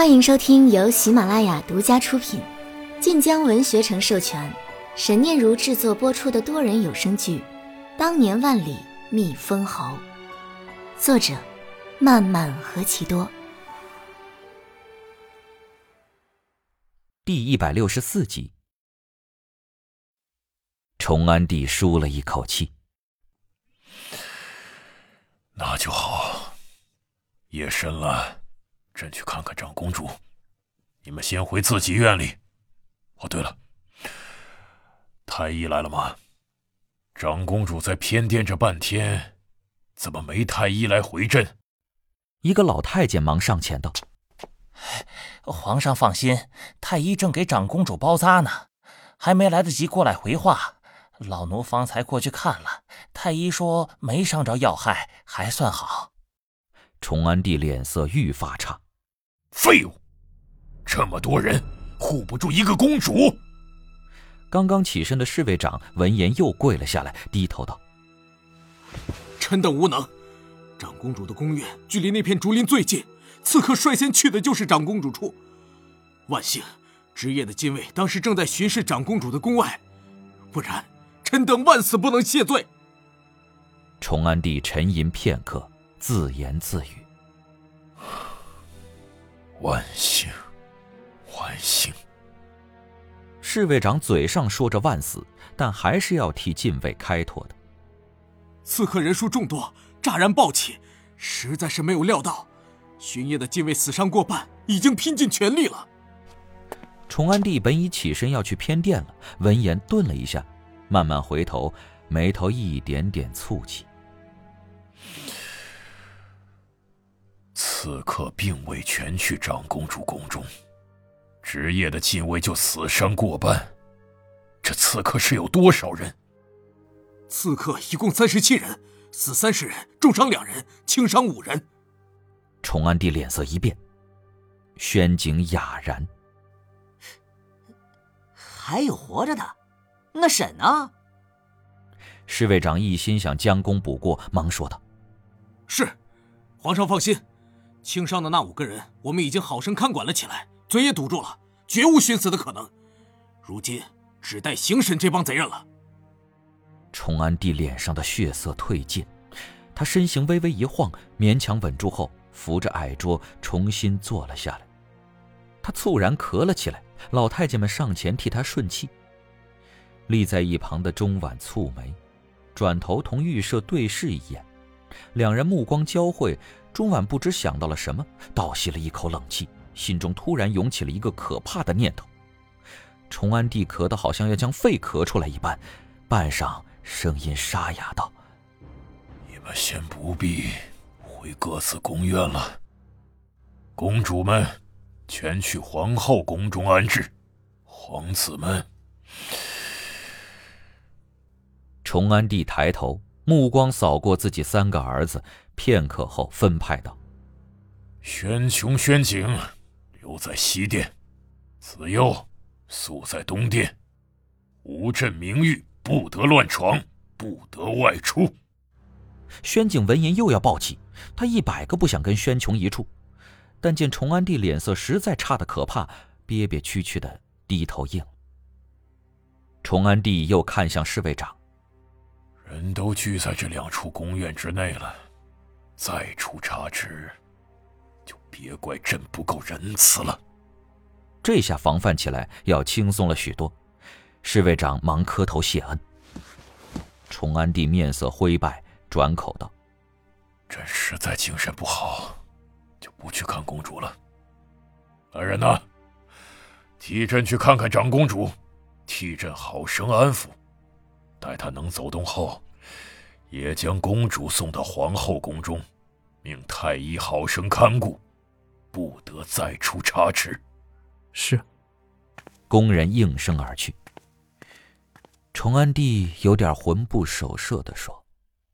欢迎收听由喜马拉雅独家出品、晋江文学城授权、沈念如制作播出的多人有声剧《当年万里觅封侯》，作者漫漫何其多。 第164集。崇安帝舒了一口气。 那就好，夜深了，朕去看看长公主，你们先回自己院里。哦，对了，太医来了吗？长公主在偏殿这半天，怎么没太医来回朕？ 一个老太监忙上前道： 皇上放心，太医正给长公主包扎呢，还没来得及过来回话，老奴方才过去看了，太医说没伤着要害，还算好。 崇安帝脸色愈发差。 废物，这么多人护不住一个公主。 刚刚起身的侍卫长闻言又跪了下来，低头道： 臣等无能，长公主的宫院距离那片竹林最近，刺客率先去的就是长公主处。万幸值夜的禁卫当时正在巡视长公主的宫外，不然臣等万死不能谢罪。 崇安帝沉吟片刻，自言自语： 万幸，万幸。 侍卫长嘴上说着万死，但还是要替禁卫开脱的。 刺客人数众多，乍然暴起，实在是没有料到，巡夜的禁卫死伤过半，已经拼尽全力了。 崇安帝本已起身要去偏殿了，闻言顿了一下，慢慢回头，眉头一点点蹙起。 刺客并未全去长公主宫中，值夜的禁卫就死伤过半，这刺客是有多少人？ 刺客一共37人，死30人，重伤2人，轻伤5人。 崇安帝脸色一变，宣景哑然： 还有活着的，那沈呢？ 侍卫长一心想将功补过，忙说道： 是，皇上放心，轻伤的那5个人我们已经好生看管了起来，嘴也堵住了，绝无寻死的可能，如今只待刑审这帮贼人了。 崇安帝脸上的血色褪尽，他身形微微一晃，勉强稳住后扶着矮桌重新坐了下来。他猝然咳了起来，老太监们上前替他顺气。立在一旁的钟婉蹙眉，转头同御舍对视一眼，两人目光交汇，钟婉不知想到了什么，倒吸了一口冷气，心中突然涌起了一个可怕的念头。崇安帝咳得好像要将肺咳出来一般，半晌声音沙哑道： 你们先不必回各自宫院了，公主们全去皇后宫中安置，皇子们…… 崇安帝抬头，目光扫过自己3个儿子，片刻后分派道： 宣琼、宣景留在西殿，子佑宿在东殿，无朕明谕，不得乱闯，不得外出。 宣景闻言又要暴起，他100个不想跟宣琼一处，但见崇安帝脸色实在差得可怕，憋憋屈屈的低头应。崇安帝又看向侍卫长： 人都聚在这2处宫院之内了，再出差池，就别怪朕不够仁慈了。 这下防范起来要轻松了许多，侍卫长忙磕头谢恩。崇安帝面色灰败，转口道： 朕实在精神不好，就不去看公主了。来人呐，替朕去看看长公主，替朕好生安抚，待她能走动后，也将公主送到皇后宫中，命太医好生看顾，不得再出差池。 是。工人应声而去。崇安帝有点魂不守舍地说：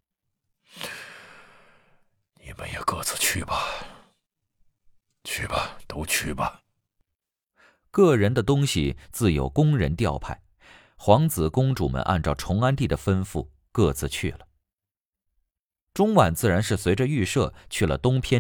你们也各自去吧，去吧，都去吧。 个人的东西自有工人调派，皇子公主们按照崇安帝的吩咐各自去了。钟婉自然是随着御舍去了东偏殿，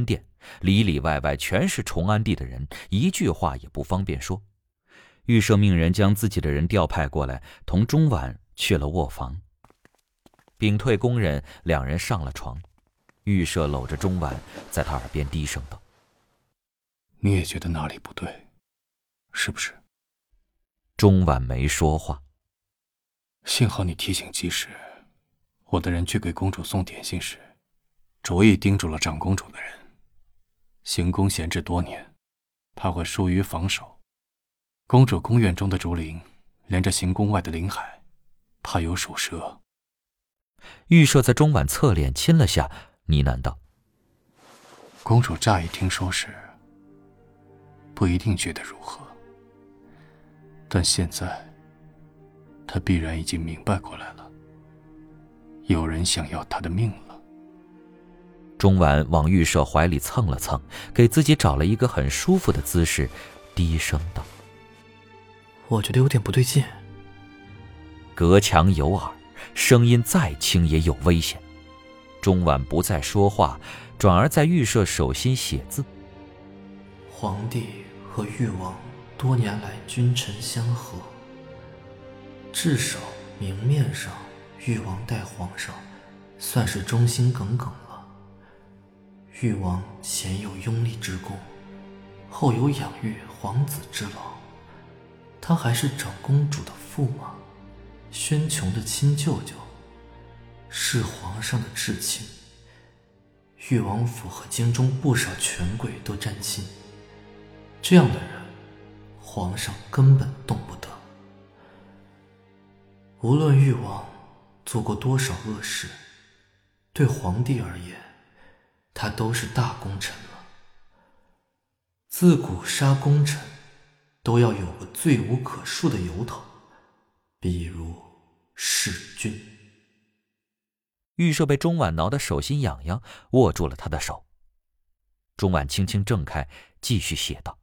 里里外外全是崇安帝的人，一句话也不方便说。御舍命人将自己的人调派过来，同钟婉去了卧房。屏退宫人两人上了床，御舍搂着钟婉，在他耳边低声道：“ 你也觉得哪里不对，是不是？” 钟婉没说话。 幸好你提醒及时，我的人去给公主送点心时，着意叮嘱了长公主的人，行宫闲置多年，怕会疏于防守。公主宫院中的竹林连着行宫外的林海，怕有鼠蛇。 御舍在钟婉侧脸亲了下，呢喃道：“ 公主乍一听说时，不一定觉得如何，但现在她必然已经明白过来了，有人想要她的命了。” 钟婉往御舍怀里蹭了蹭，给自己找了一个很舒服的姿势，低声道：“ 我觉得有点不对劲。” 隔墙有耳，声音再轻也有危险。钟婉不再说话，转而在御舍手心写字。 皇帝和誉王多年来君臣相和，至少明面上誉王待皇上算是忠心耿耿了。誉王前有拥立之功，后有养育皇子之劳，他还是长公主的驸马，宣琼的亲舅舅，是皇上的至亲。誉王府和京中不少权贵都沾亲，这样的人皇上根本动不得。无论誉王做过多少恶事，对皇帝而言，他都是大功臣了。自古杀功臣都要有个罪无可恕的由头，比如弑君。 御舍被钟婉挠得手心痒痒，握住了他的手。钟婉轻轻挣开，继续写道：“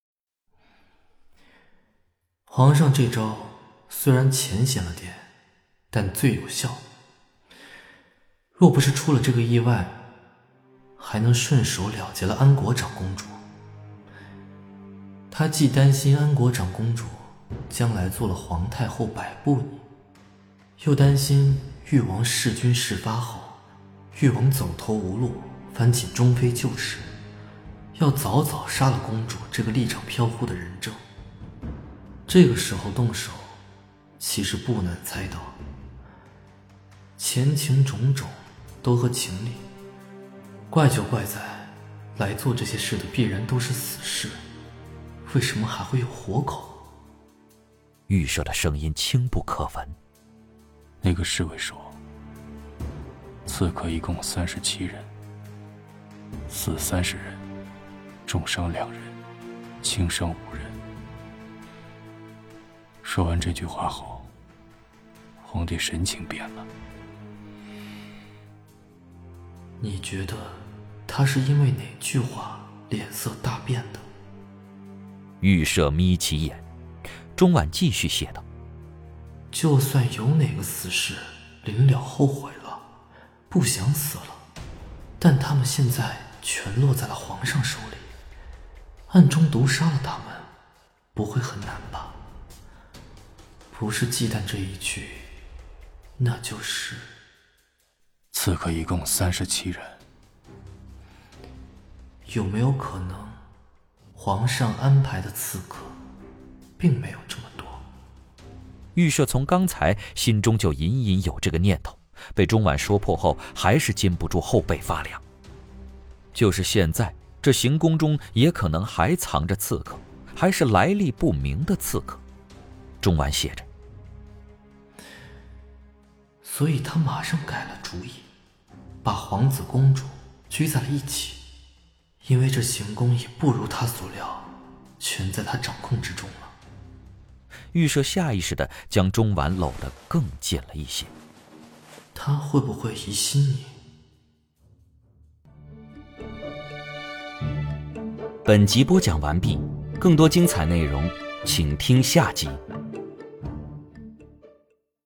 皇上这招虽然浅显了点，但最有效。若不是出了这个意外，还能顺手了结了安国长公主。他既担心安国长公主将来做了皇太后摆布你，又担心誉王弑君事发后，誉王走投无路，翻起中妃旧事，要早早杀了公主这个立场飘忽的人证。这个时候动手，其实不难猜到，前情种种都合情理。怪就怪在来做这些事的必然都是死士，为什么还会有活口？” 御舍的声音轻不可闻。 那个侍卫说，刺客一共37人，死30人，重伤2人，轻伤5人。说完这句话后，皇帝神情变了。 你觉得他是因为哪句话脸色大变的？ 御舍眯起眼。钟婉继续写道：“ 就算有哪个死士临了后悔了，不想死了，但他们现在全落在了皇上手里，暗中毒杀了他们，不会很难吧？不是忌惮这一句，那就是…… 刺客一共37人。 有没有可能，皇上安排的刺客并没有这么多？” 御舍从刚才心中就隐隐有这个念头，被钟婉说破后，还是禁不住后背发凉。就是现在，这行宫中也可能还藏着刺客，还是来历不明的刺客。钟婉写着：“ 所以他马上改了主意，把皇子公主拘在了一起，因为这行宫已不如他所料，全在他掌控之中了。” 御舍下意识地将钟婉搂得更近了一些。 他会不会疑心你？ 本集播讲完毕，更多精彩内容，请听下集。